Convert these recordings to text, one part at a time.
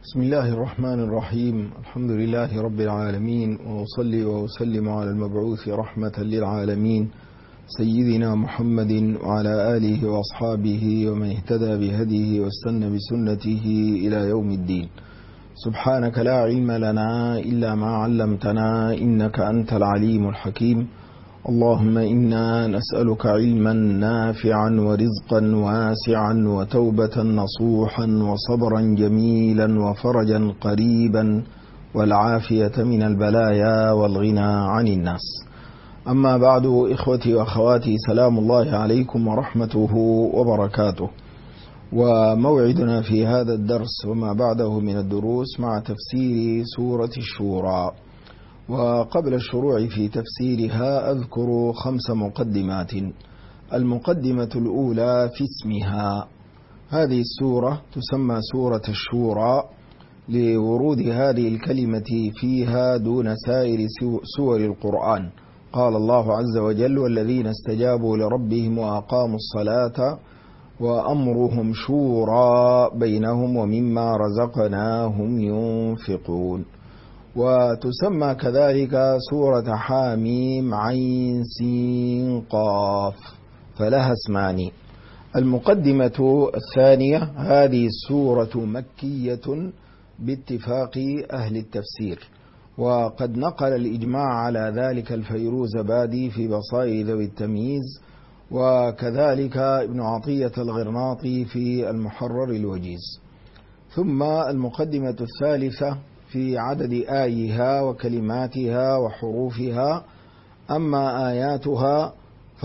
بسم الله الرحمن الرحيم. الحمد لله رب العالمين، وأصلي وأسلم على المبعوث رحمة للعالمين سيدنا محمد وعلى آله وأصحابه ومن اهتدى بهديه واستنى بسنته إلى يوم الدين. سبحانك لا علم لنا إلا ما علمتنا إنك أنت العليم الحكيم. اللهم إنا نسألك علما نافعا ورزقا واسعا وتوبة نصوحا وصبرا جميلا وفرجا قريبا والعافية من البلايا والغنى عن الناس. أما بعد، إخوتي وأخواتي، سلام الله عليكم ورحمته وبركاته. وموعدنا في هذا الدرس وما بعده من الدروس مع تفسير سورة الشورى. وقبل الشروع في تفسيرها أذكر 5 مقدمات. المقدمة الأولى في اسمها. هذه السورة تسمى سورة الشورى لورود هذه الكلمة فيها دون سائر سور القرآن. قال الله عز وجل: والذين استجابوا لربهم وأقاموا الصلاة وأمرهم شورى بينهم ومما رزقناهم ينفقون. وتسمى كذلك سورة حاميم عين سين قاف، فلها اسمان. المقدمة الثانية: هذه السورة مكية باتفاق أهل التفسير، وقد نقل الإجماع على ذلك الفيروزبادي في بصائر ذوي التمييز، وكذلك ابن عطية الغرناطي في المحرر الوجيز. ثم المقدمة الثالثة في عدد آيها وكلماتها وحروفها. أما آياتها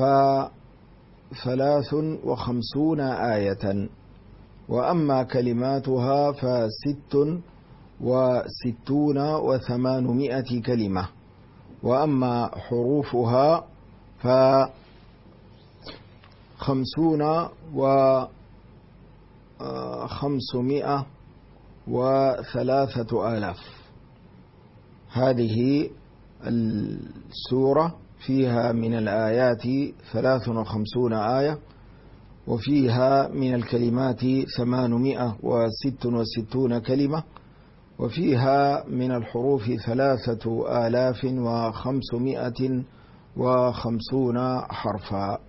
ف53 آية، وأما كلماتها ف66 و800 كلمة، وأما حروفها ف50 و503,000. هذه السورة فيها من الآيات 53 آية، وفيها من الكلمات 866 كلمة، وفيها من الحروف 3550 حرفا.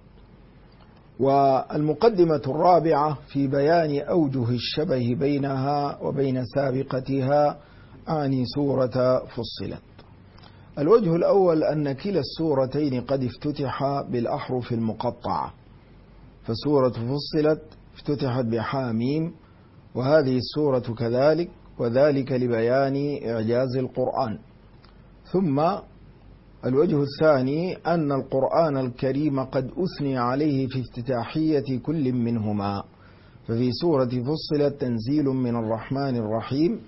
والمقدمة الرابعة في بيان أوجه الشبه بينها وبين سابقتها، أعني سورة فصلت. الوجه الأول أن كلا السورتين قد افتتح بالأحرف المقطعة، فسورة فصلت افتتحت بحاميم، وهذه السورة كذلك، وذلك لبيان إعجاز القرآن. ثم الوجه الثاني أن القرآن الكريم قد أثني عليه في افتتاحية كل منهما، ففي سورة فصلت تنزيل من الرحمن الرحيم،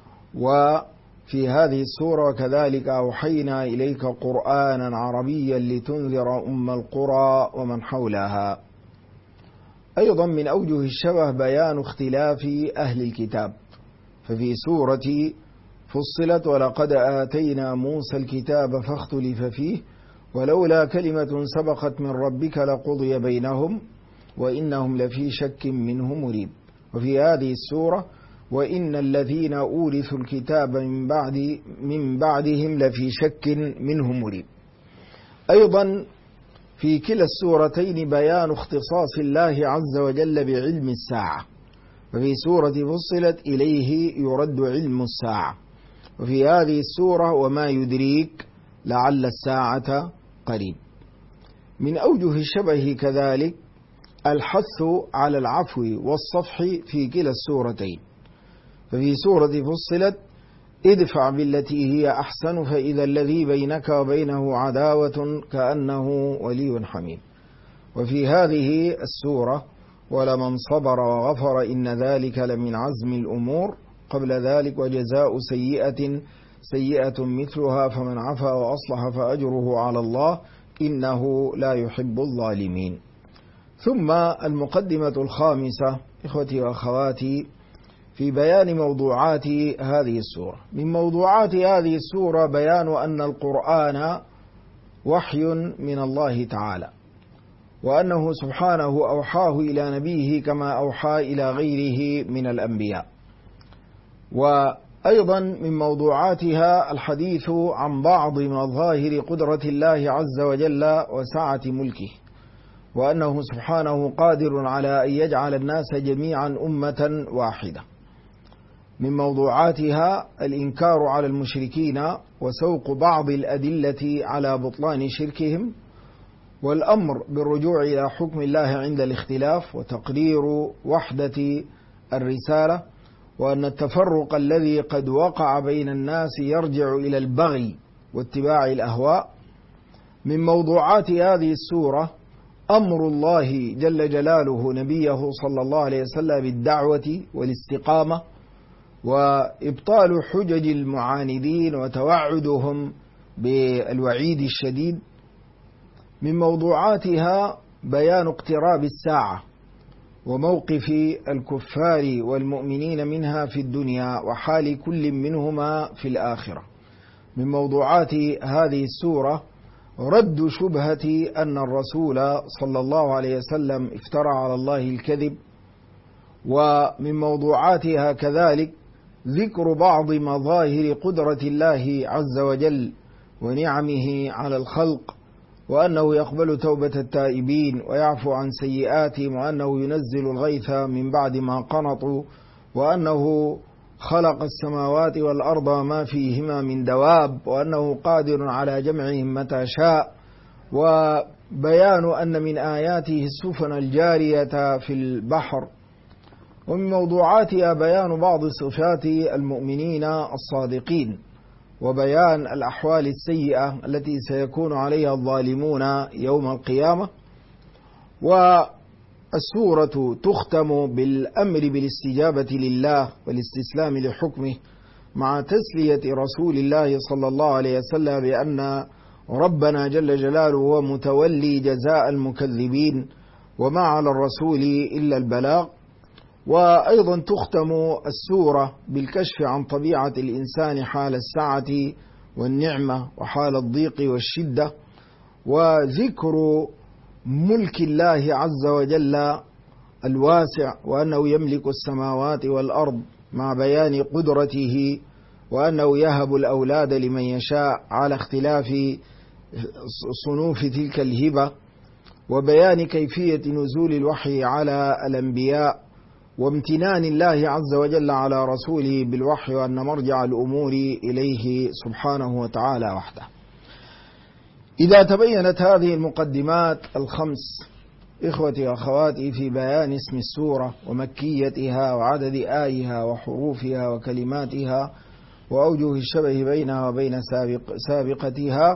وفي هذه السورة وكذلك أوحينا إليك قرآنا عربيا لتنذر أم القرى ومن حولها. أيضا من أوجه الشبه بيان اختلاف أهل الكتاب، ففي سورة فصلت ولقد آتينا موسى الكتاب فاختلف فيه ولولا كلمة سبقت من ربك لقضي بينهم وإنهم لفي شك منه مريب. وفي هذه السورة: وإن الذين أورثوا الكتاب من بعدهم لفي شك منه مريب. أيضا في كلا السورتين بيان اختصاص الله عز وجل بعلم الساعة، ففي سورة فصلت إليه يرد علم الساعة، وفي هذه السورة: وما يدريك لعل الساعة قريب. من أوجه الشبه كذلك الحث على العفو والصفح في كلا السورتين، ففي سورة فصلت: ادفع بالتي هي أحسن فإذا الذي بينك وبينه عداوة كأنه ولي حميم. وفي هذه السورة: ولمن صبر وغفر إن ذلك لمن عزم الأمور. قبل ذلك: وجزاء سيئة مثلها فمن عفا وأصلح فأجره على الله إنه لا يحب الظالمين. ثم المقدمة الخامسة، إخوتي وأخواتي، في بيان موضوعات هذه السورة. من موضوعات هذه السورة بيان أن القرآن وحي من الله تعالى، وأنه سبحانه أوحاه إلى نبيه كما أوحى إلى غيره من الأنبياء. وأيضا من موضوعاتها الحديث عن بعض مظاهر قدرة الله عز وجل وسعة ملكه، وأنه سبحانه قادر على أن يجعل الناس جميعا أمة واحدة. من موضوعاتها الإنكار على المشركين وسوق بعض الأدلة على بطلان شركهم، والأمر بالرجوع إلى حكم الله عند الاختلاف، وتقرير وحدة الرسالة، وأن التفرق الذي قد وقع بين الناس يرجع إلى البغي واتباع الأهواء. من موضوعات هذه السورة أمر الله جل جلاله نبيه صلى الله عليه وسلم بالدعوة والاستقامة، وإبطال حجج المعاندين وتوعدهم بالوعيد الشديد. من موضوعاتها بيان اقتراب الساعة وموقف الكفار والمؤمنين منها في الدنيا وحال كل منهما في الآخرة. من موضوعات هذه السورة رد شبهة أن الرسول صلى الله عليه وسلم افترى على الله الكذب. ومن موضوعاتها كذلك ذكر بعض مظاهر قدرة الله عز وجل ونعمه على الخلق، وأنه يقبل توبة التائبين ويعفو عن سيئاتهم، وأنه ينزل الغيث من بعد ما قنطوا، وأنه خلق السماوات والأرض وما فيهما من دواب، وأنه قادر على جمعهم متى شاء، وبيان أن من آياته السفن الجارية في البحر. ومن موضوعاتها بيان بعض صفات المؤمنين الصادقين، وبيان الأحوال السيئة التي سيكون عليها الظالمون يوم القيامة. والسورة تختم بالأمر بالاستجابة لله والاستسلام لحكمه، مع تسلية رسول الله صلى الله عليه وسلم بأن ربنا جل جلاله هو متولي جزاء المكذبين، وما على الرسول إلا البلاغ. وأيضا تختم السورة بالكشف عن طبيعة الإنسان حال السعة والنعمة وحال الضيق والشدة، وذكر ملك الله عز وجل الواسع، وأنه يملك السماوات والأرض، مع بيان قدرته، وأنه يهب الأولاد لمن يشاء على اختلاف صنوف تلك الهبة، وبيان كيفية نزول الوحي على الأنبياء، وامتنان الله عز وجل على رسوله بالوحي، وأن مرجع الأمور إليه سبحانه وتعالى وحده. إذا تبينت هذه المقدمات الخمس إخوتي وأخواتي في بيان اسم السورة ومكيتها وعدد آيها وحروفها وكلماتها وأوجه الشبه بينها وبين سابقتها،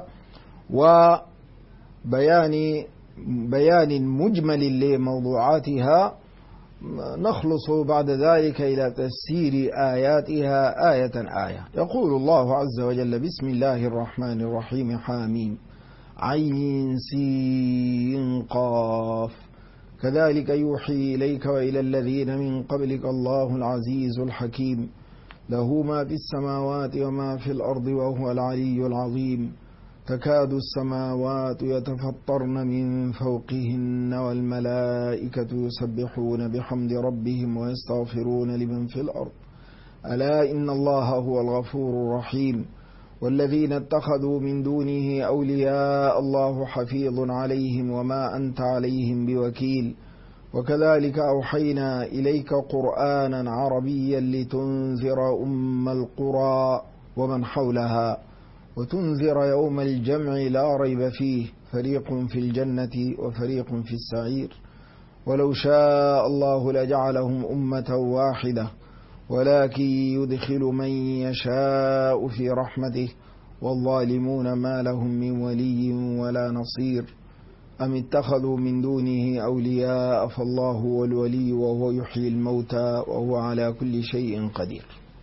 وبيان مجمل لموضوعاتها، نخلص بعد ذلك إلى تفسير آياتها آية آية. يقول الله عز وجل: بسم الله الرحمن الرحيم. حاميم عين سين قاف، كذلك يوحي إليك وإلى الذين من قبلك الله العزيز الحكيم، له ما في السماوات وما في الأرض وهو العلي العظيم. تكاد السماوات يتفطرن من فوقهن والملائكة يسبحون بحمد ربهم ويستغفرون لمن في الأرض، ألا إن الله هو الغفور الرحيم. والذين اتخذوا من دونه أولياء الله حفيظ عليهم وما أنت عليهم بوكيل. وكذلك أوحينا إليك قرآنا عربيا لتنذر أم القرى ومن حولها وتنذر يوم الجمع لا ريب فيه، فريق في الجنة وفريق في السعير. ولو شاء الله لجعلهم أمة واحدة، ولكن يدخل من يشاء في رحمته، والظالمون ما لهم من ولي ولا نصير. أم اتخذوا من دونه أولياء، فالله هو الولي وهو يحيي الموتى وهو على كل شيء قدير.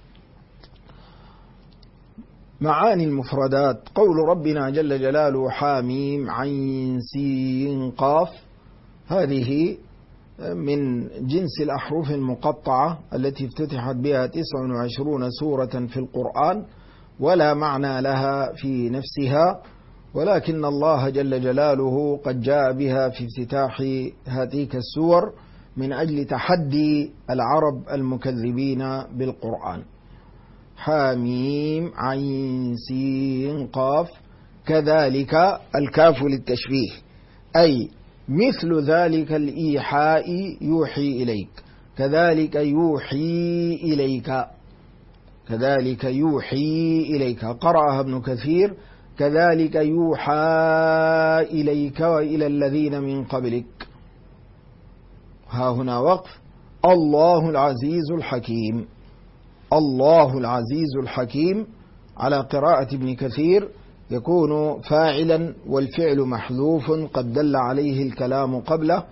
معاني المفردات: قول ربنا جل جلاله: حاميم عين سين قاف، هذه من جنس الأحرف المقطعة التي افتتحت بها 29 سورة في القرآن، ولا معنى لها في نفسها، ولكن الله جل جلاله قد جاء بها في افتتاح هاتيك السور من أجل تحدي العرب المكذبين بالقرآن. حاميم عين سين قاف. كذلك الكاف للتشبيه، أي مثل ذلك الإيحاء يوحي إليك، كذلك يوحي إليك، كذلك يوحي إليك. قرأها ابن كثير كذلك يوحى إليك وإلى الذين من قبلك. ها هنا وقف. الله العزيز الحكيم. الله العزيز الحكيم على قراءة ابن كثير يكون فاعلا والفعل محذوف قد دل عليه الكلام قبله،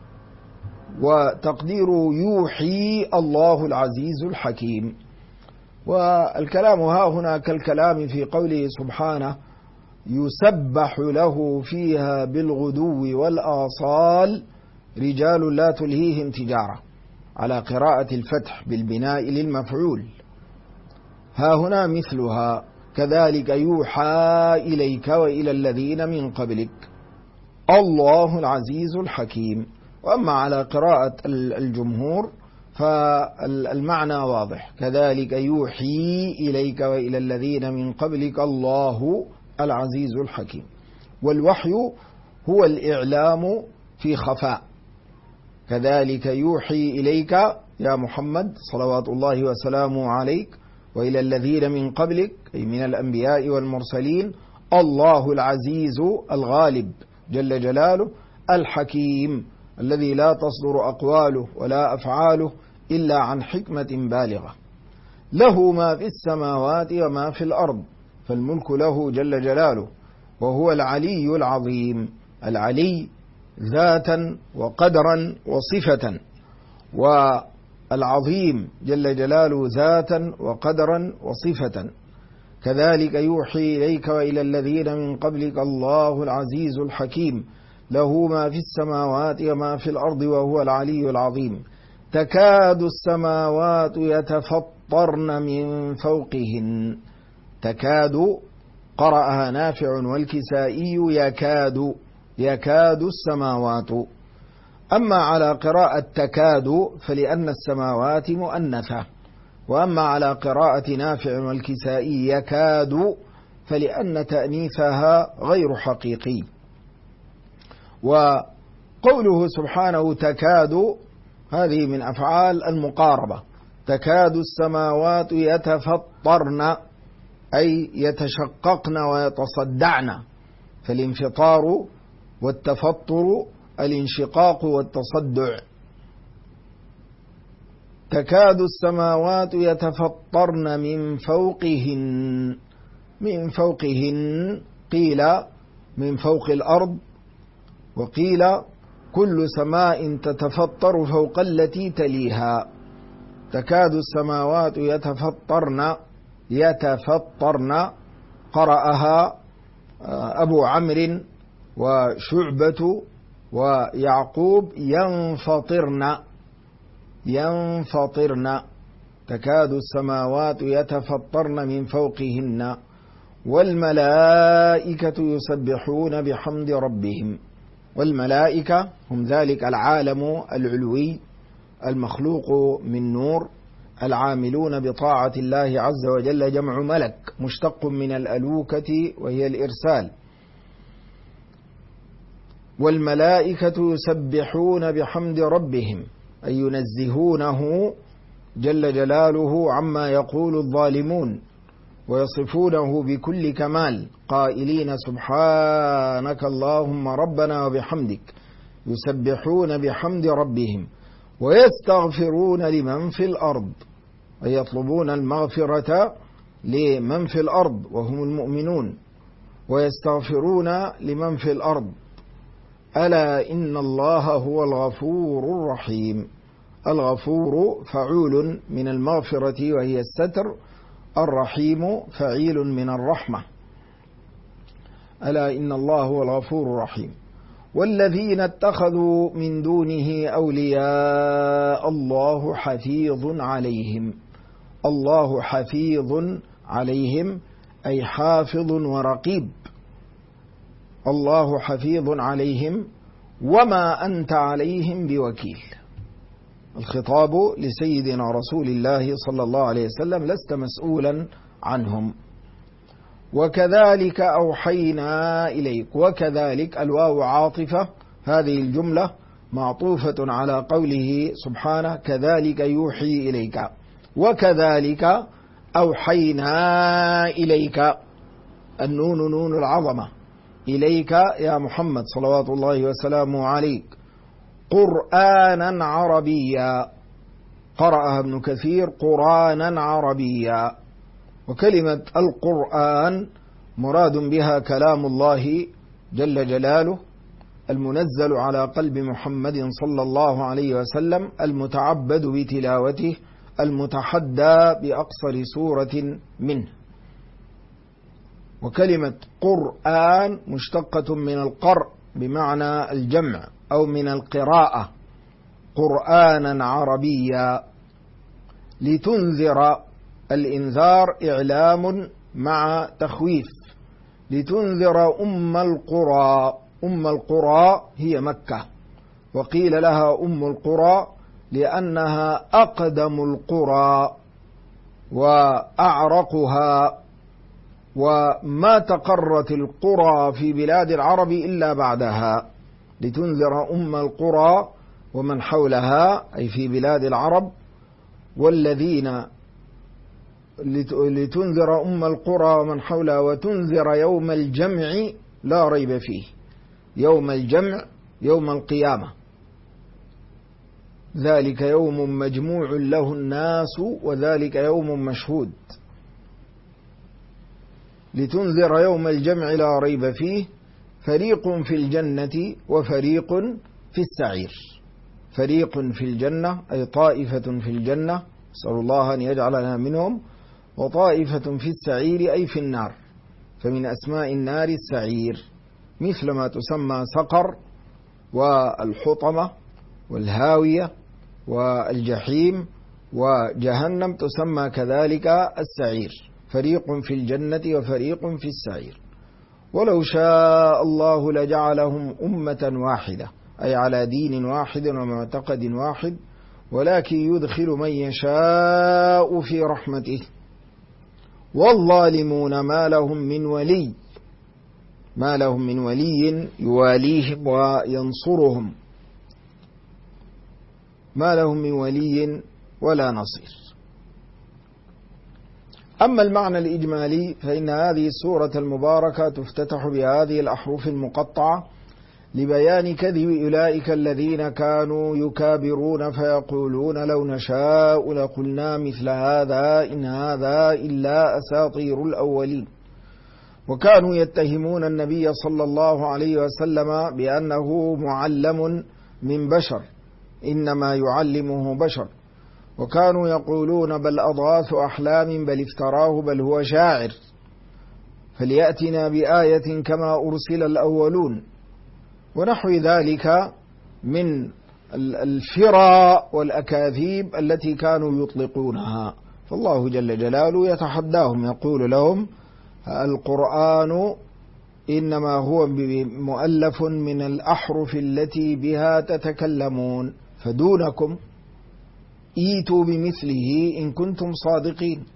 وتقدير يوحي الله العزيز الحكيم. والكلام ها هنا كالكلام في قوله سبحانه يسبح له فيها بالغدو والآصال رجال لا تلهيهم تجارة، على قراءة الفتح بالبناء للمفعول. ها هنا مثلها كذلك يوحى إليك وإلى الذين من قبلك. الله العزيز الحكيم. وأما على قراءة الجمهور فالمعنى واضح، كذلك يوحي إليك وإلى الذين من قبلك الله العزيز الحكيم. والوحي هو الإعلام في خفاء، كذلك يوحي إليك يا محمد صلوات الله وسلامه عليك وإلى الذين من قبلك أي من الأنبياء والمرسلين الله العزيز الغالب جل جلاله الحكيم الذي لا تصدر أقواله ولا أفعاله إلا عن حكمة بالغة. له ما في السماوات وما في الأرض، فالملك له جل جلاله، وهو العلي العظيم. العلي ذاتا وقدرا وصفة، والعظيم جل جلاله ذاتا وقدرا وصفة. كذلك يوحي إليك وإلى الذين من قبلك الله العزيز الحكيم له ما في السماوات وما في الأرض وهو العلي العظيم. تكاد السماوات يتفطرن من فوقهن. تكاد قرأها نافع والكسائي يكاد، يكاد السماوات. أما على قراءة تكاد فلأن السماوات مؤنثة، وأما على قراءة نافع والكسائي يكاد فلأن تأنيثها غير حقيقي. وقوله سبحانه تكاد هذه من أفعال المقاربة. تكاد السماوات يتفطرن أي يتشققن ويتصدعن، فالانفطار والتفطر الانشقاق والتصدع. تكاد السماوات يتفطرن من فوقهن. من فوقهن قيل من فوق الأرض، وقيل كل سماء تتفطر فوق التي تليها. تكاد السماوات يتفطرن، يتفطرن قرأها أبو عمرو وشعبة ويعقوب ينفطرن، ينفطرن. تكاد السماوات يتفطرن من فوقهن والملائكة يسبحون بحمد ربهم. والملائكة هم ذلك العالم العلوي المخلوق من نور العاملون بطاعة الله عز وجل، جمع ملك مشتق من الألوكة وهي الإرسال. والملائكة يسبحون بحمد ربهم أي ينزهونه جل جلاله عما يقول الظالمون، ويصفونه بكل كمال قائلين سبحانك اللهم ربنا وبحمدك. يسبحون بحمد ربهم ويستغفرون لمن في الأرض، أي يطلبون المغفرة لمن في الأرض وهم المؤمنون، ويستغفرون لمن في الأرض. ألا إن الله هو الغفور الرحيم. الغفور فعول من المغفرة وهي الستر، الرحيم فعيل من الرحمة. ألا إن الله هو الغفور الرحيم. والذين اتخذوا من دونه أولياء الله حفيظ عليهم. الله حفيظ عليهم أي حافظ ورقيب. الله حفيظ عليهم وما أنت عليهم بوكيل. الخطاب لسيدنا رسول الله صلى الله عليه وسلم، لست مسؤولا عنهم. وكذلك أوحينا إليك، وكذلك الواو عاطفة، هذه الجملة معطوفة على قوله سبحانه كذلك يوحي إليك، وكذلك أوحينا إليك، النون نون العظمة، إليك يا محمد صلوات الله وسلامه عليك، قرآنا عربيا، قرأها ابن كثير قرآنا عربيا. وكلمة القرآن مراد بها كلام الله جل جلاله المنزل على قلب محمد صلى الله عليه وسلم، المتعبد بتلاوته، المتحدى بأقصر سورة منه. وكلمة قرآن مشتقة من القرء بمعنى الجمع أو من القراءة، قرآنا عربيا، لتنذر، الإنذار إعلام مع تخويف، لتنذر أم القرى، أم القرى هي مكة، وقيل لها أم القرى لأنها أقدم القرى وأعرقها، وما تقرت القرى في بلاد العرب إلا بعدها، لتنذر أم القرى ومن حولها أي في بلاد العرب، والذين لتنذر أم القرى ومن حولها وتنذر يوم الجمع لا ريب فيه، يوم الجمع يوم القيامة، ذلك يوم مجموع له الناس وذلك يوم مشهود، لتنذر يوم الجمع لا ريب فيه، فريق في الجنة وفريق في السعير، فريق في الجنة أي طائفة في الجنة، نسأل الله أن يجعلنا منهم، وطائفة في السعير أي في النار، فمن أسماء النار السعير، مثل ما تسمى سقر والحطمة والهاوية والجحيم وجهنم تسمى كذلك السعير، فريق في الجنة وفريق في السعير. ولو شاء الله لجعلهم أمة واحدة أي على دين واحد ومعتقد واحد، ولكن يدخل من يشاء في رحمته، والظالمون ما لهم من ولي، ما لهم من ولي يواليهم وينصرهم، ما لهم من ولي ولا نصير. أما المعنى الإجمالي فإن هذه السورة المباركة تفتتح بهذه الأحرف المقطعة لبيان كذب أولئك الذين كانوا يكابرون فيقولون لو نشاء لقلنا مثل هذا إن هذا إلا أساطير الأولين. وكانوا يتهمون النبي صلى الله عليه وسلم بأنه معلم من بشر، إنما يعلمه بشر، وكانوا يقولون بل أضغاث أحلام بل افتراه بل هو شاعر فليأتنا بآية كما أرسل الأولون، ونحو ذلك من الفرى والأكاذيب التي كانوا يطلقونها. فالله جل جلاله يتحداهم يقول لهم القرآن إنما هو مؤلف من الأحرف التي بها تتكلمون، فدونكم ايتوا بمثله إن كنتم صادقين.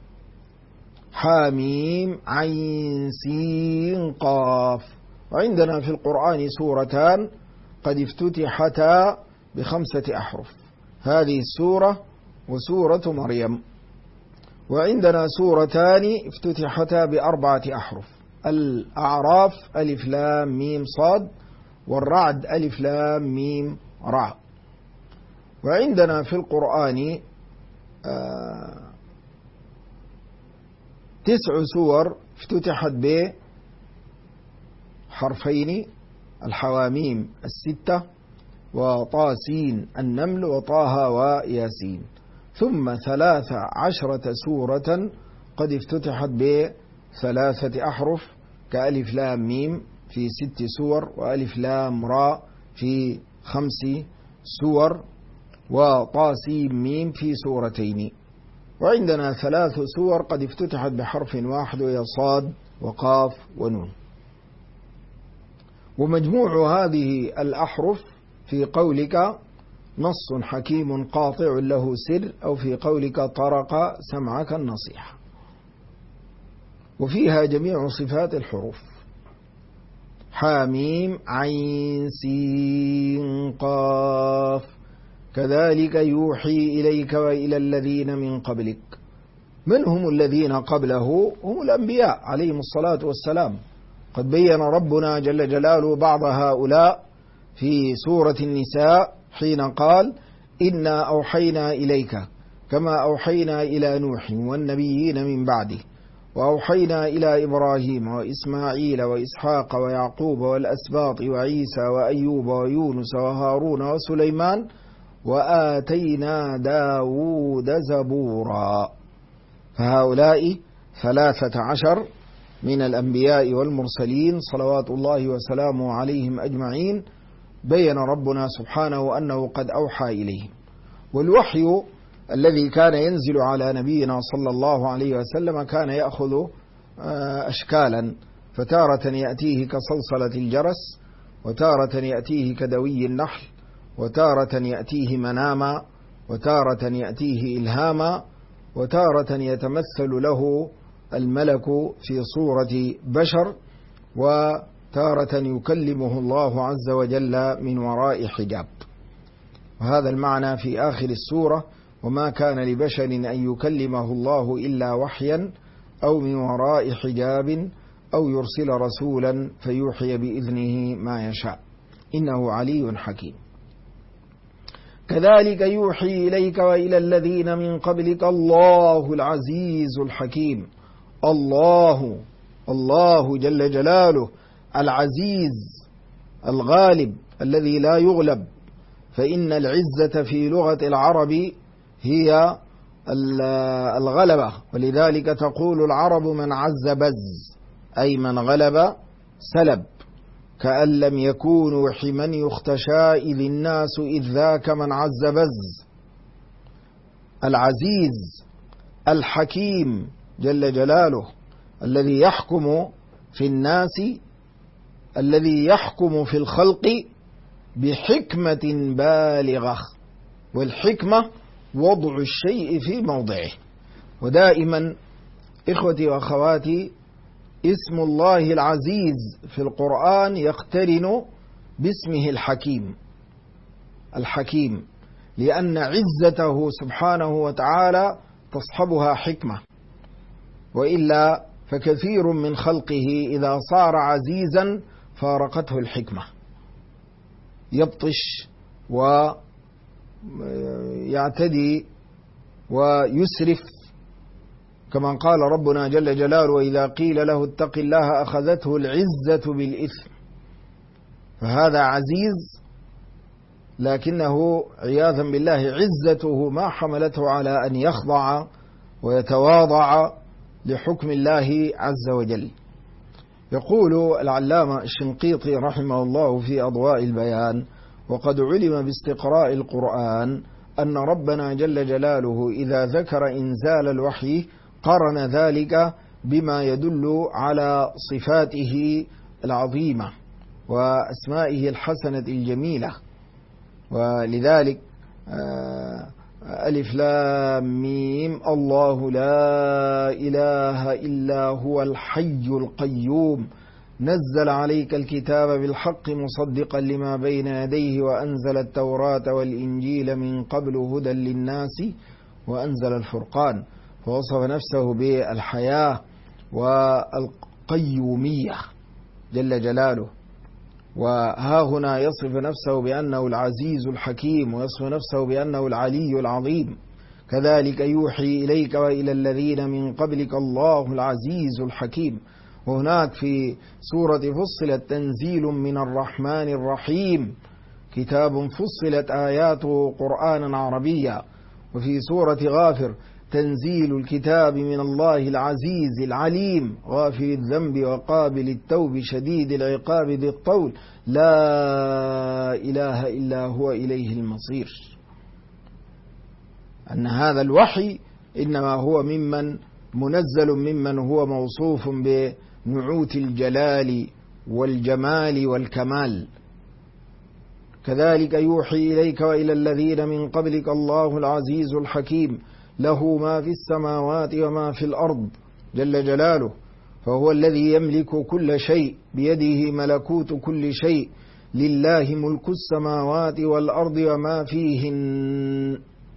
حاميم عين سين قاف. وعندنا في القرآن سورتان قد افتتحتا ب5 أحرف، هذه السورة وسورة مريم. وعندنا سورتان افتتحتا ب4 أحرف، الأعراف ألف لام ميم صاد، والرعد ألف لام ميم را. وعندنا في القرآن 9 سور افتتحت بحرفين، الحواميم 6 وطاسين النمل وطه وياسين، ثم 13 سورة قد افتتحت ب3 أحرف كألف لام ميم في 6 سور، وألف لام را في 5 سور، وطاسين ميم في سورتين. وعندنا 3 سور قد افتتحت بحرف واحد وهي صاد وقاف ونون. ومجموع هذه الأحرف في قولك نص حكيم قاطع له سر، أو في قولك طرق سمعك النصيحة. وفيها جميع صفات الحروف: حاميم عين سين قاف. كذلك يوحي إليك وإلى الذين من قبلك. من هم الذين قبله؟ هم الأنبياء عليهم الصلاة والسلام. قد بين ربنا جل جلاله بعض هؤلاء في سورة النساء حين قال: إنا أوحينا إليك كما أوحينا إلى نوح والنبيين من بعده، وأوحينا إلى إبراهيم وإسماعيل وإسحاق ويعقوب والأسباط وعيسى وأيوب ويونس وهارون وسليمان وآتينا داود زبورا. فهؤلاء 13 من الأنبياء والمرسلين صلوات الله وسلامه عليهم أجمعين، بين ربنا سبحانه أنه قد أوحى إليهم. والوحي الذي كان ينزل على نبينا صلى الله عليه وسلم كان يأخذ أشكالا، فتارة يأتيه كصلصلة الجرس، وتارة يأتيه كدوي النحل، وتارة يأتيه مناما، وتارة يأتيه إلهاما، وتارة يتمثل له الملك في صورة بشر، وتارة يكلمه الله عز وجل من وراء حجاب. وهذا المعنى في آخر السورة: وما كان لبشر أن يكلمه الله إلا وحيا أو من وراء حجاب أو يرسل رسولا فيوحي بإذنه ما يشاء إنه علي حكيم. كذلك يوحي إليك وإلى الذين من قبلك الله العزيز الحكيم. الله جل جلاله العزيز الغالب الذي لا يغلب، فإن العزة في لغة العرب هي الغلبة، ولذلك تقول العرب: من عز بز، أي من غلب سلب، كأن لم يكونوا حمن يختشى إذ الناس إذ ذاك من عز بز. العزيز الحكيم جل جلاله الذي يحكم في الناس، الذي يحكم في الخلق بحكمة بالغة، والحكمة وضع الشيء في موضعه. ودائما إخوتي وأخواتي اسم الله العزيز في القرآن يقترن باسمه الحكيم، لأن عزته سبحانه وتعالى تصحبها حكمة، وإلا فكثير من خلقه إذا صار عزيزا فارقته الحكمة، يبطش ويعتدي ويسرف، كما قال ربنا جل جلاله: وإذا قيل له اتق الله أخذته العزة بالإثم. فهذا عزيز، لكنه عياذا بالله عزته ما حملته على أن يخضع ويتواضع لحكم الله عز وجل. يقول العلامة الشنقيطي رحمه الله في أضواء البيان: وقد علم باستقراء القرآن أن ربنا جل جلاله إذا ذكر إنزال الوحي قرن ذلك بما يدل على صفاته العظيمة وأسمائه الحسنة الجميلة. ولذلك ألف لام ميم: الله لا إله إلا هو الحي القيوم نزل عليك الكتاب بالحق مصدقا لما بين يديه وأنزل التوراة والإنجيل من قبل هدى للناس وأنزل الفرقان. فوصف نفسه بالحياة والقيومية جل جلاله. وها هنا يصف نفسه بأنه العزيز الحكيم، ويصف نفسه بأنه العلي العظيم. كذلك يوحي إليك وإلى الذين من قبلك الله العزيز الحكيم. وهناك في سورة فصلت: تنزيل من الرحمن الرحيم، كتاب فصلت آياته قرآنا عربيا. وفي سورة غافر: تنزيل الكتاب من الله العزيز العليم، غافل الذنب وقابل التوب شديد العقاب ذي الطول، لا إله إلا هو إليه المصير. أن هذا الوحي إنما هو منزل ممن هو موصوف بنعوت الجلال والجمال والكمال. كذلك يوحي إليك وإلى الذين من قبلك الله العزيز الحكيم له ما في السماوات وما في الأرض جل جلاله، فهو الذي يملك كل شيء، بيده ملكوت كل شيء، لله ملك السماوات والأرض وما فيهن،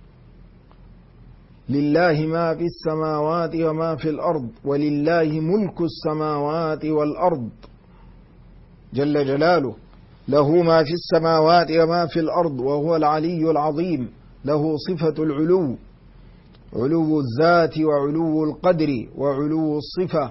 لله ما في السماوات وما في الأرض، ولله ملك السماوات والأرض جل جلاله، له ما في السماوات وما في الأرض، وهو العلي العظيم، له صفة العلو، علو الذات وعلو القدر وعلو الصفة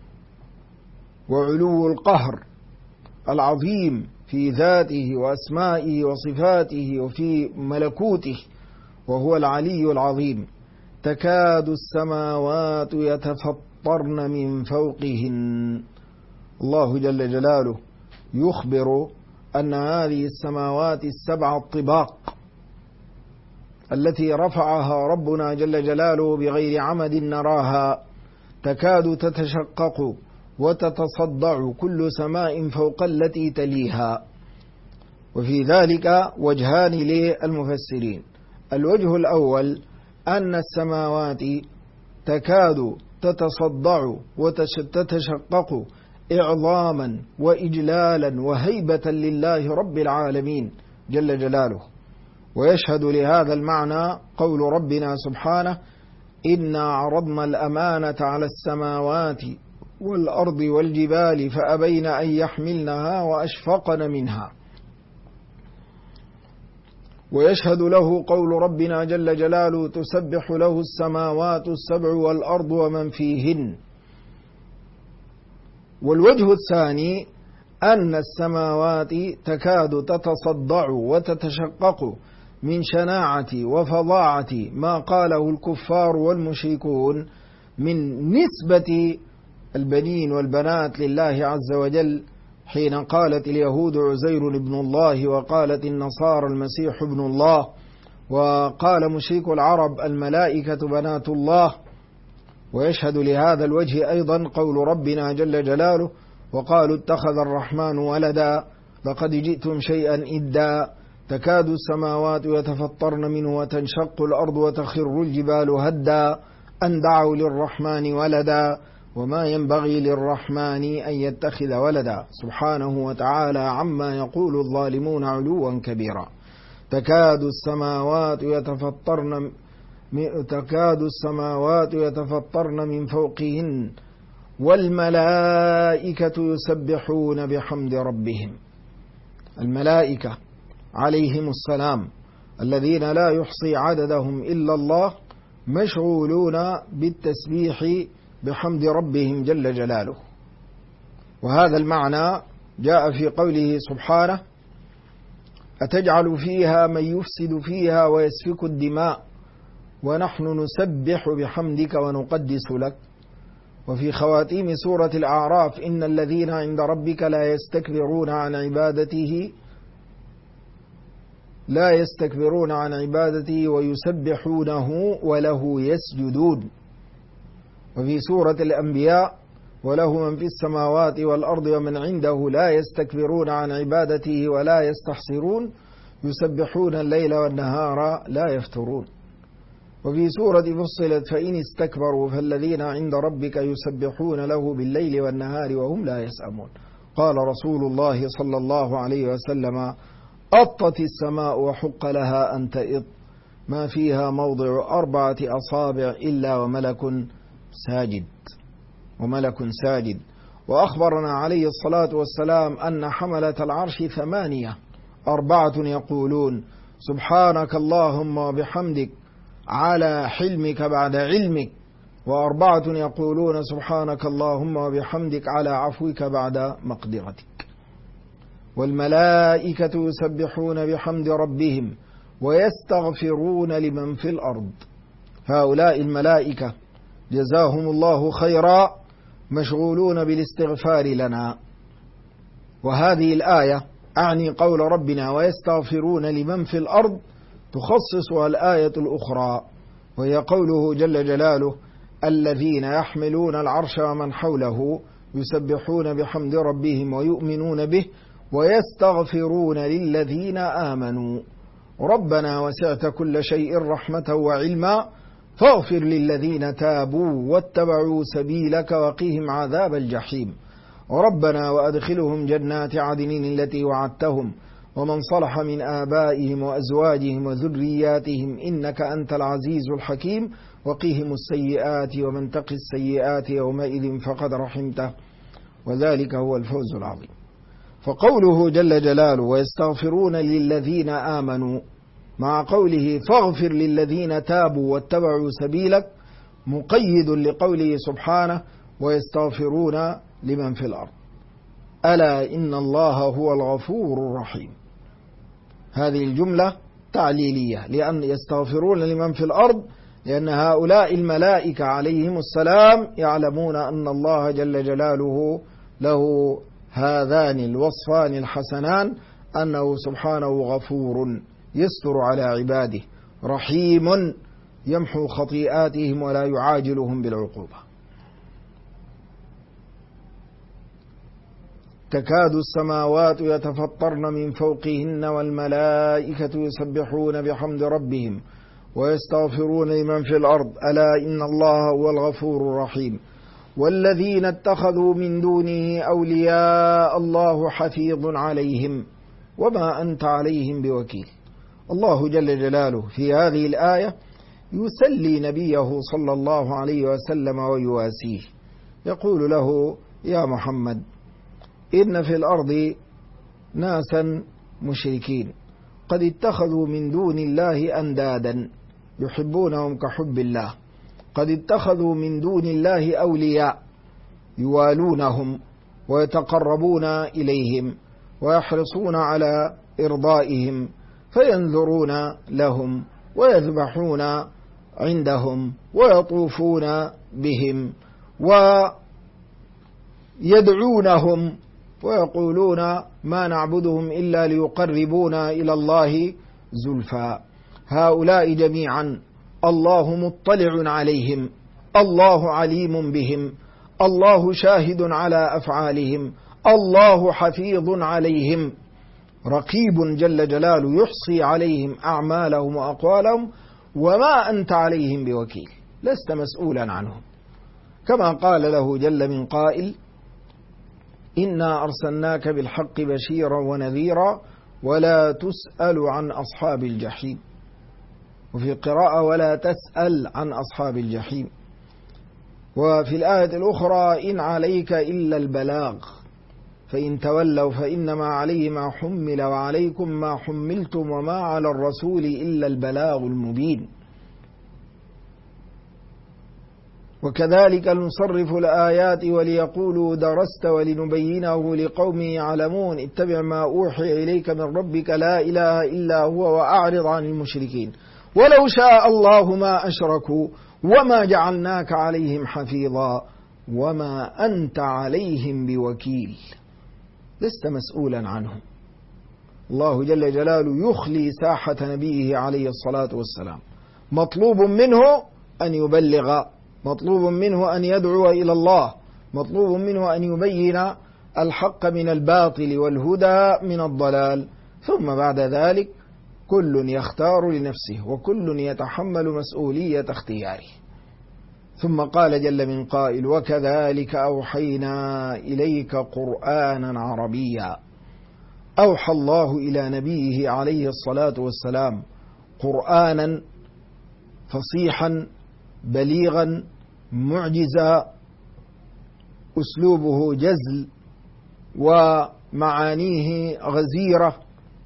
وعلو القهر، العظيم في ذاته وأسمائه وصفاته وفي ملكوته، وهو العلي العظيم. تكاد السماوات يتفطرن من فوقهن، الله جل جلاله يخبر أن هذه السماوات السبع الطباق التي رفعها ربنا جل جلاله بغير عمد نراها تكاد تتشقق وتتصدع كل سماء فوق التي تليها. وفي ذلك وجهان للمفسرين: الوجه الأول أن السماوات تكاد تتصدع وتتشقق إعظاما وإجلالا وهيبة لله رب العالمين جل جلاله، ويشهد لهذا المعنى قول ربنا سبحانه: إنا عرضنا الأمانة على السماوات والأرض والجبال فأبين أن يحملنها وأشفقن منها. ويشهد له قول ربنا جل جلاله: تسبح له السماوات السبع والأرض ومن فيهن. والوجه الثاني أن السماوات تكاد تتصدع وتتشقق من شناعة وفظاعة ما قاله الكفار والمشركون من نسبة البنين والبنات لله عز وجل، حين قالت اليهود عزير ابن الله، وقالت النصارى المسيح ابن الله، وقال مشرك العرب الملائكة بنات الله. ويشهد لهذا الوجه أيضا قول ربنا جل جلاله: وقالوا اتخذ الرحمن ولدا لقد جئتم شيئا إدا تكاد السماوات يتفطرن منه وتنشق الأرض وتخر الجبال هدا أن دعوا للرحمن ولدا وما ينبغي للرحمن أن يتخذ ولدا سبحانه وتعالى عما يقول الظالمون علوا كبيرا. تكاد السماوات يتفطرن من فوقهن والملائكة يسبحون بحمد ربهم. الملائكة عليهم السلام الذين لا يحصي عددهم إلا الله مشغولون بالتسبيح بحمد ربهم جل جلاله. وهذا المعنى جاء في قوله سبحانه: أتجعل فيها من يفسد فيها ويسفك الدماء ونحن نسبح بحمدك ونقدس لك. وفي خواتيم سورة الأعراف: إن الذين عند ربك لا يستكبرون عن عبادته ويسبحونه وله يسجدون. وفي سورة الأنبياء: وله من في السماوات والأرض ومن عنده لا يستكبرون عن عبادته ولا يستحسرون يسبحون الليل والنهار لا يفترون. وفي سورة فصلت: فإن استكبروا فالذين عند ربك يسبحون له بالليل والنهار وهم لا يسأمون. قال رسول الله صلى الله عليه وسلم: أطت السماء وحق لها أن تئط ما فيها موضع 4 أصابع إلا وملك ساجد. وأخبرنا عليه الصلاة والسلام أن حملة العرش 8: 4 يقولون سبحانك اللهم وبحمدك على حلمك بعد علمك، و4 يقولون سبحانك اللهم وبحمدك على عفوك بعد مقدرتك. والملائكة يسبحون بحمد ربهم ويستغفرون لمن في الأرض. هؤلاء الملائكة جزاهم الله خيرا مشغولون بالاستغفار لنا. وهذه الآية أعني قول ربنا ويستغفرون لمن في الأرض تخصصها الآية الأخرى، وهي قوله جل جلاله: الذين يحملون العرش ومن حوله يسبحون بحمد ربهم ويؤمنون به ويستغفرون للذين آمنوا ربنا وسعت كل شيء رحمة وعلما فاغفر للذين تابوا واتبعوا سبيلك وقهم عذاب الجحيم ربنا وأدخلهم جنات عدن التي وعدتهم ومن صلح من آبائهم وأزواجهم وذرياتهم إنك أنت العزيز الحكيم وقهم السيئات ومن تق السيئات يومئذ فقد رحمته وذلك هو الفوز العظيم. فقوله جل جلاله ويستغفرون للذين آمنوا مع قوله فاغفر للذين تابوا واتبعوا سبيلك مقيد لقوله سبحانه ويستغفرون لمن في الأرض ألا إن الله هو الغفور الرحيم. هذه الجملة تعليلية لأن يستغفرون لمن في الأرض لأن هؤلاء الملائكة عليهم السلام يعلمون أن الله جل جلاله له هذان الوصفان الحسنان أنه سبحانه غفور يستر على عباده رحيم يمحو خطيئاتهم ولا يعاجلهم بالعقوبة. تكاد السماوات يتفطرن من فوقهن والملائكة يسبحون بحمد ربهم ويستغفرون لمن في الأرض ألا إن الله هو الغفور الرحيم. والذين اتخذوا من دونه أولياء الله حفيظ عليهم وما أنت عليهم بوكيل. الله جل جلاله في هذه الآية يسلي نبيه صلى الله عليه وسلم ويواسيه يقول له يا محمد إن في الأرض ناسا مشركين قد اتخذوا من دون الله أندادا يحبونهم كحب الله قد اتخذوا من دون الله أولياء يوالونهم ويتقربون إليهم ويحرصون على إرضائهم فينذرون لهم ويذبحون عندهم ويطوفون بهم ويدعونهم ويقولون ما نعبدهم إلا ليقربونا إلى الله زلفى. هؤلاء جميعا الله مطلع عليهم الله عليم بهم الله شاهد على أفعالهم الله حفيظ عليهم رقيب جل جلاله يحصي عليهم أعمالهم وأقوالهم وما أنت عليهم بوكيل لست مسؤولا عنهم كما قال له جل من قائل إنا أرسلناك بالحق بشيرا ونذيرا ولا تسأل عن أصحاب الجحيم وفي قراءة ولا تسأل عن أصحاب الجحيم. وفي الآية الأخرى إن عليك إلا البلاغ فإن تولوا فإنما عليه ما حمل وعليكم ما حملتم وما على الرسول إلا البلاغ المبين. وكذلك نصرف الآيات وليقولوا درست ولنبينه لقوم يعلمون اتبع ما أوحي إليك من ربك لا إله إلا هو وأعرض عن المشركين ولو شاء الله ما أشركوا وما جعلناك عليهم حفيظا وما أنت عليهم بوكيل لست مسؤولا عنهم. الله جل جلاله يخلي ساحة نبيه عليه الصلاة والسلام مطلوب منه أن يبلغ مطلوب منه أن يدعو إلى الله مطلوب منه أن يبين الحق من الباطل والهدى من الضلال ثم بعد ذلك كل يختار لنفسه وكل يتحمل مسؤولية اختياره. ثم قال جل من قائل وكذلك أوحينا إليك قرآنا عربيا أوحى الله إلى نبيه عليه الصلاة والسلام قرآنا فصيحا بليغا معجزا أسلوبه جزل ومعانيه غزيرة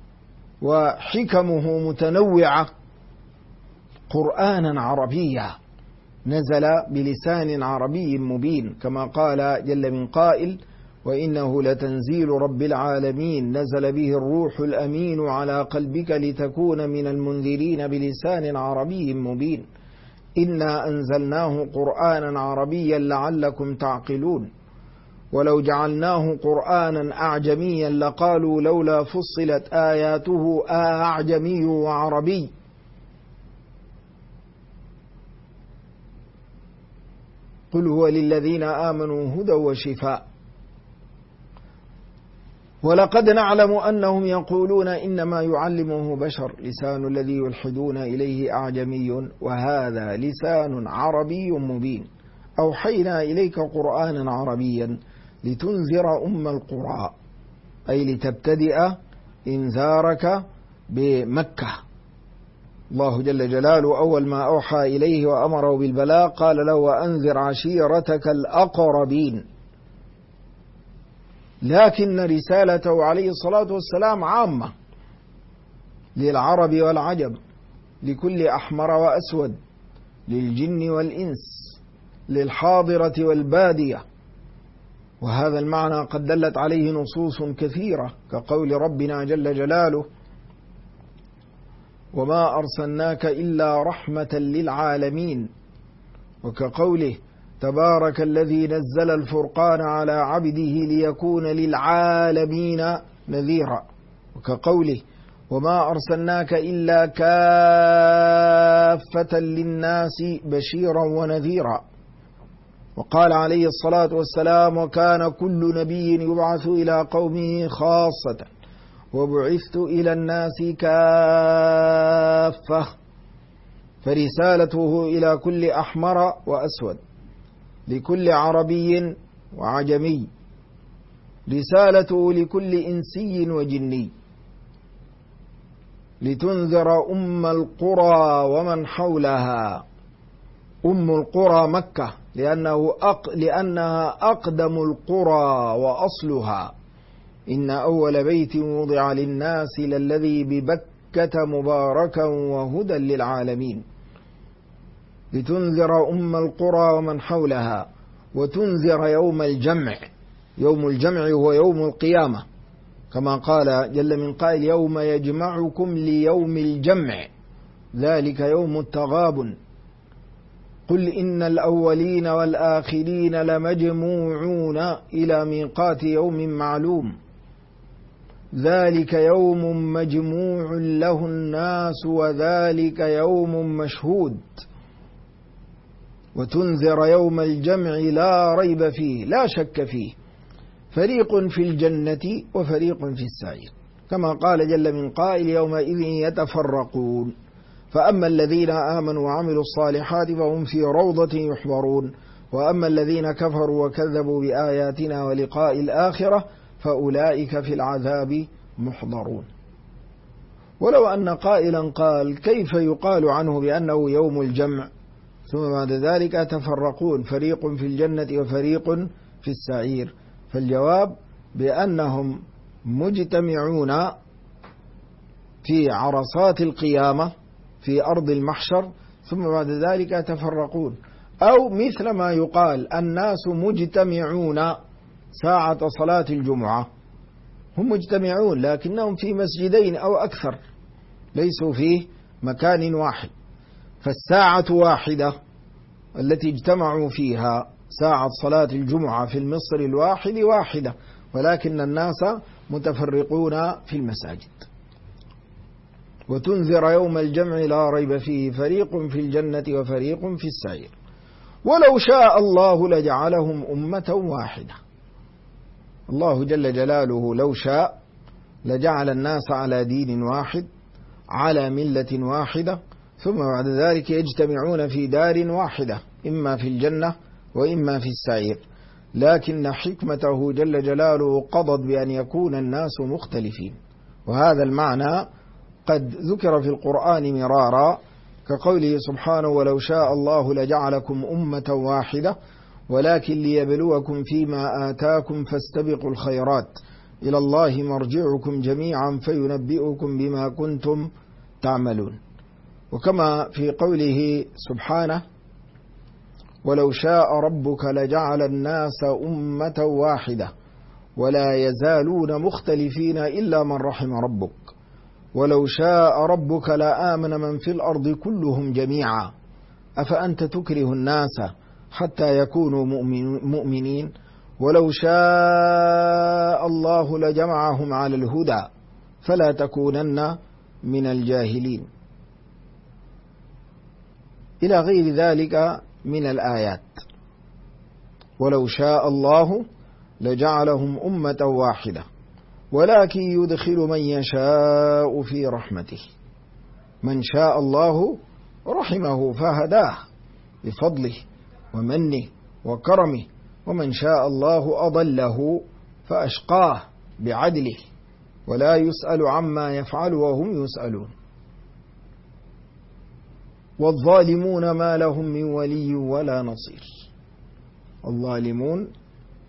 وحكمه متنوعة قرآنا عربيا نزل بلسان عربي مبين كما قال جل من قائل وإنه لتنزيل رب العالمين نزل به الروح الأمين على قلبك لتكون من المنذرين بلسان عربي مبين إنا أنزلناه قرآنا عربيا لعلكم تعقلون ولو جعلناه قرآنا أعجميا لقالوا لولا فصلت آياته أعجمي وعربي قل هو للذين آمنوا هدى وشفاء. ولقد نعلم أنهم يقولون إنما يعلمه بشر لسان الذي يلحدون إليه أعجمي وهذا لسان عربي مبين أوحينا إليك قرآنا عربيا لتنذر أم القرى أي لتبتدئ إنذارك بمكة. الله جل جلاله أول ما أوحى إليه وأمره بالبلاغ قال له وأنذر عشيرتك الأقربين، لكن رسالته عليه الصلاة والسلام عامة للعرب والعجم، لكل أحمر وأسود، للجن والإنس، للحاضرة والبادية. وهذا المعنى قد دلت عليه نصوص كثيرة كقول ربنا جل جلاله وما أرسلناك إلا رحمة للعالمين، وكقوله تبارك الذي نزل الفرقان على عبده ليكون للعالمين نذيرا، وكقوله وما أرسلناك إلا كافة للناس بشيرا ونذيرا. وقال عليه الصلاة والسلام وكان كل نبي يبعث إلى قومه خاصة وبعثت إلى الناس كافة، فرسالته إلى كل أحمر وأسود، لكل عربي وعجمي، رسالته لكل إنسي وجني، لتنذر أم القرى ومن حولها. أم القرى مكة لأنها أقدم القرى وأصلها، إن أول بيت وضع للناس للذي ببكة مباركا وهدى للعالمين. لتنذر أم القرى ومن حولها وتنذر يوم الجمع. يوم الجمع هو يوم القيامة، كما قال جل من قائل يوم يجمعكم ليوم الجمع ذلك يوم التغابن. قل إن الأولين والآخرين لمجموعون إلى ميقات يوم معلوم ذلك يوم مجموع له الناس وذلك يوم مشهود. وتنذر يوم الجمع لا ريب فيه لا شك فيه، فريق في الجنة وفريق في السعير، كما قال جل من قائل يومئذ يتفرقون فأما الذين آمنوا وعملوا الصالحات فهم في روضة يحبرون وأما الذين كفروا وكذبوا بآياتنا ولقاء الآخرة فأولئك في العذاب محضرون. ولو أن قائلا قال كيف يقال عنه بأنه يوم الجمع ثم بعد ذلك تفرقون فريق في الجنة وفريق في السعير، فالجواب بأنهم مجتمعون في عرصات القيامة في أرض المحشر ثم بعد ذلك تفرقون، أو مثل ما يقال الناس مجتمعون ساعة صلاة الجمعة، هم مجتمعون لكنهم في مسجدين أو أكثر ليسوا في مكان واحد، فالساعة واحدة التي اجتمعوا فيها ساعة صلاة الجمعة في المصر الواحد واحدة، ولكن الناس متفرقون في المساجد. وتنذر يوم الجمع لا ريب فيه فريق في الجنة وفريق في السعير ولو شاء الله لجعلهم أمة واحدة. الله جل جلاله لو شاء لجعل الناس على دين واحد على ملة واحدة ثم بعد ذلك يجتمعون في دار واحدة إما في الجنة وإما في السعير، لكن حكمته جل جلاله قضت بأن يكون الناس مختلفين. وهذا المعنى قد ذكر في القرآن مرارا كقوله سبحانه ولو شاء الله لجعلكم أمة واحدة ولكن ليبلوكم فيما آتاكم فاستبقوا الخيرات إلى الله مرجعكم جميعا فينبئكم بما كنتم تعملون. وكما في قوله سبحانه ولو شاء ربك لجعل الناس أمة واحدة ولا يزالون مختلفين إلا من رحم ربك ولو شاء ربك لآمن من في الأرض كلهم جميعا أفأنت تكره الناس حتى يكونوا مؤمنين ولو شاء الله لجمعهم على الهدى فلا تكونن من الجاهلين إلى غير ذلك من الآيات. ولو شاء الله لجعلهم أمة واحدة ولكن يدخل من يشاء في رحمته، من شاء الله رحمه فهداه بفضله ومنه وكرمه، ومن شاء الله أضله فأشقاه بعدله، ولا يسأل عما يفعل وهم يسألون. والظالمون ما لهم من ولي ولا نصير. الظالمون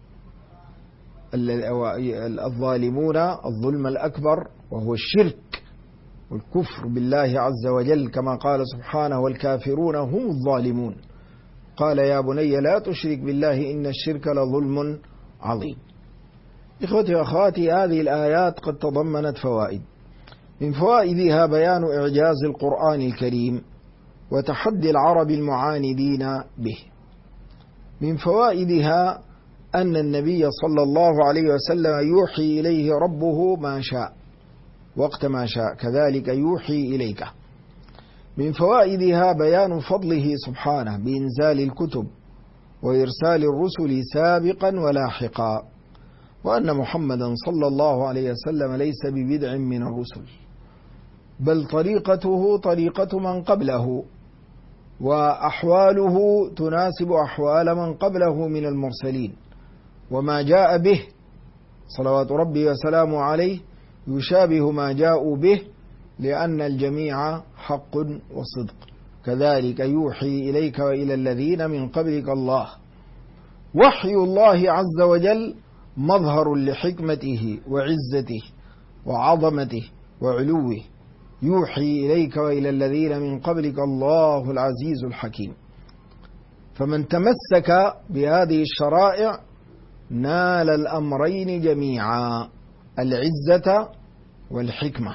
الظلم الأكبر وهو الشرك والكفر بالله عز وجل، كما قال سبحانه: والكافرون هم الظالمون. قال: يا بني لا تشرك بالله إن الشرك لظلم عظيم. إخوتي وأخواتي، هذه الآيات قد تضمنت فوائد، من فوائدها بيان إعجاز القرآن الكريم وتحدي العرب المعاندين به. من فوائدها أن النبي صلى الله عليه وسلم يوحي إليه ربه ما شاء وقت ما شاء، كذلك يوحي إليك. من فوائدها بيان فضله سبحانه بإنزال الكتب وإرسال الرسل سابقا ولاحقا، وأن محمدا صلى الله عليه وسلم ليس ببدع من الرسل، بل طريقته طريقة من قبله، وأحواله تناسب أحوال من قبله من المرسلين، وما جاء به صلوات ربي وسلامه عليه يشابه ما جاءوا به، لأن الجميع حق وصدق. كذلك يوحي إليك وإلى الذين من قبلك الله. وحي الله عز وجل مظهر لحكمته وعزته وعظمته وعلوه، يوحي إليك وإلى الذين من قبلك الله العزيز الحكيم. فمن تمسك بهذه الشرائع نال الأمرين جميعا، العزة والحكمة.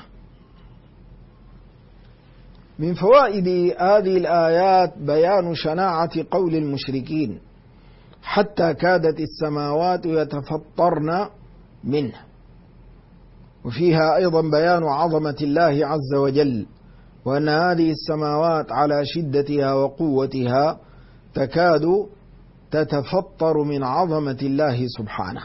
من فوائد هذه الآيات بيان شناعة قول المشركين حتى كادت السماوات يتفطرن منه، وفيها أيضا بيان عظمة الله عز وجل، وأن هذه السماوات على شدتها وقوتها تكاد تتفطر من عظمة الله سبحانه.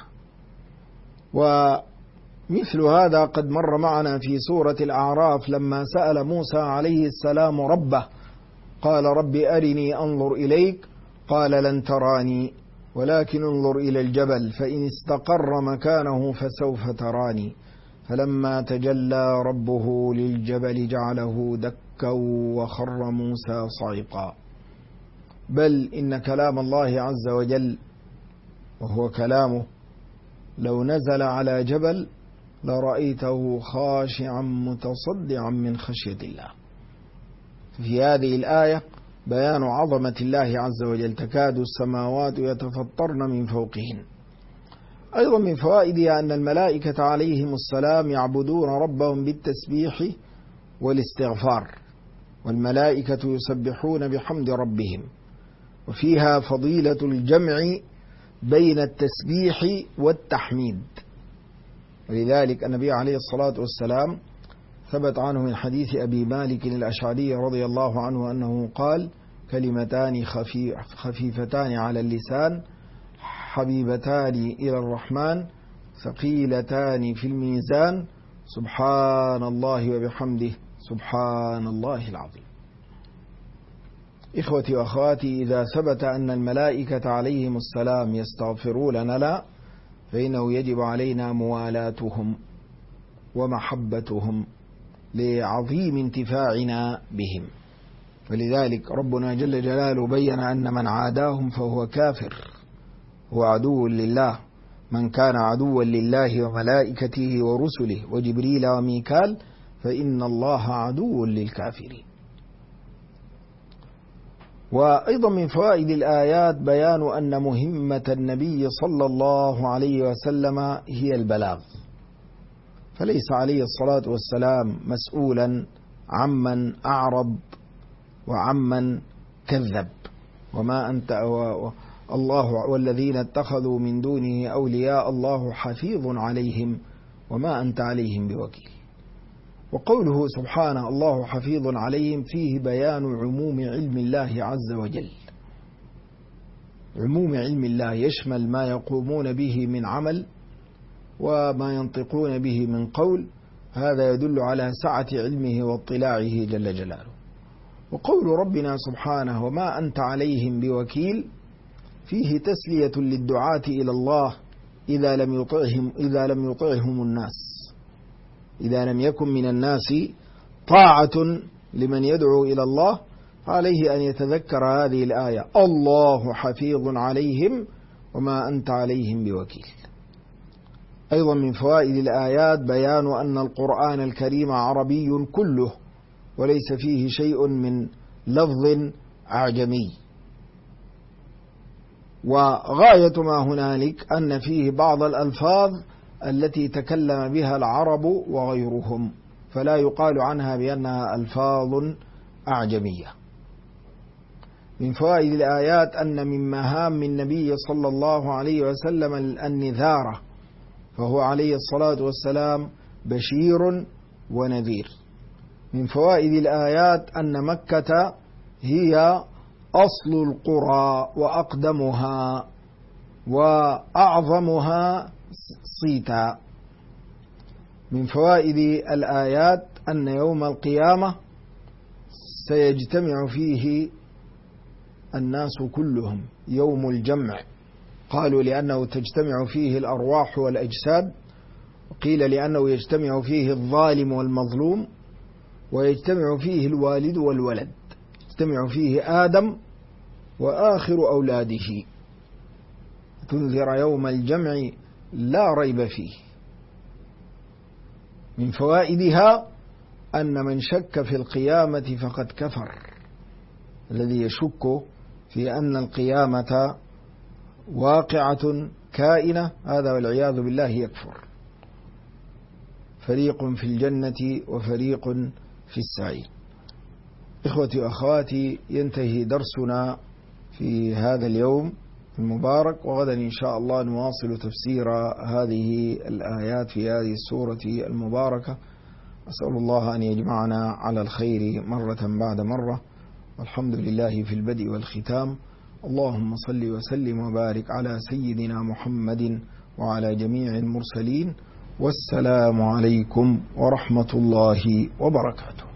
ومثل هذا قد مر معنا في سورة الأعراف لما سأل موسى عليه السلام ربه، قال: رب أرني أنظر إليك، قال: لن تراني ولكن انظر إلى الجبل فإن استقر مكانه فسوف تراني، فلما تجلى ربه للجبل جعله دكا وخر موسى صعقا. بل إن كلام الله عز وجل وهو كلامه لو نزل على جبل لرأيته خاشعا متصدعا من خشية الله. في هذه الآية بيان عظمة الله عز وجل، تكاد السماوات يتفطرن من فوقهن. أيضا من فوائدها أن الملائكة عليهم السلام يعبدون ربهم بالتسبيح والاستغفار، والملائكة يسبحون بحمد ربهم. وفيها فضيلة الجمع بين التسبيح والتحميد، ولذلك النبي عليه الصلاة والسلام ثبت عنه من حديث أبي مالك الأشعري رضي الله عنه أنه قال: كلمتان خفيفتان على اللسان حبيبتان إلى الرحمن ثقيلتان في الميزان، سبحان الله وبحمده سبحان الله العظيم. إخوتي وأخواتي، إذا ثبت أن الملائكة عليهم السلام يستغفرون لنا، فإنه يجب علينا موالاتهم ومحبتهم لعظيم انتفاعنا بهم. ولذلك ربنا جل جلاله بين أن من عاداهم فهو كافر، هو عدو لله. من كان عدوا لله وملائكته ورسله وجبريل وميكال فإن الله عدو للكافرين. وأيضا من فوائد الآيات بيان أن مهمة النبي صلى الله عليه وسلم هي البلاغ، فليس عليه الصلاة والسلام مسؤولا عمن أعرض وعمن كذب. وما أنت الله والذين اتخذوا من دونه أولياء الله حفيظ عليهم وما أنت عليهم بوكيل. وقوله سبحانه الله حفيظ عليهم فيه بيان عموم علم الله عز وجل. عموم علم الله يشمل ما يقومون به من عمل وما ينطقون به من قول، هذا يدل على سعة علمه واطلاعه جل جلاله. وقول ربنا سبحانه وما أنت عليهم بوكيل فيه تسلية للدعاة إلى الله إذا لم يطعهم الناس، إذا لم يكن من الناس طاعة لمن يدعو إلى الله، فعليه أن يتذكر هذه الآية: الله حفيظ عليهم وما أنت عليهم بوكيل. أيضا من فوائد الآيات بيان أن القرآن الكريم عربي كله، وليس فيه شيء من لفظ أعجمي. وغاية ما هنالك أن فيه بعض الألفاظ التي تكلم بها العرب وغيرهم، فلا يقال عنها بأنها ألفاظ أعجمية. من فوائد الآيات أن من مهام النبي صلى الله عليه وسلم النذارة، فهو عليه الصلاة والسلام بشير ونذير. من فوائد الآيات أن مكة هي أصل القرى وأقدمها وأعظمها صيتا. من فوائد الآيات أن يوم القيامة سيجتمع فيه الناس كلهم، يوم الجمع، قالوا لأنه تجتمع فيه الأرواح والأجساد، وقيل لأنه يجتمع فيه الظالم والمظلوم، ويجتمع فيه الوالد والولد، يجتمع فيه آدم وآخر أولاده، تنذر يوم الجمع لا ريب فيه. من فوائدها أن من شك في القيامة فقد كفر، الذي يشك في أن القيامة واقعة كائنة هذا والعياذ بالله يكفر. فريق في الجنة وفريق في السعير. إخوتي وأخواتي، ينتهي درسنا في هذا اليوم المبارك، وغدا إن شاء الله نواصل تفسير هذه الآيات في هذه السورة المباركة. أسأل الله أن يجمعنا على الخير مرة بعد مرة، والحمد لله في البدء والختام. اللهم صل وسلم وبارك على سيدنا محمد وعلى جميع المرسلين، والسلام عليكم ورحمة الله وبركاته.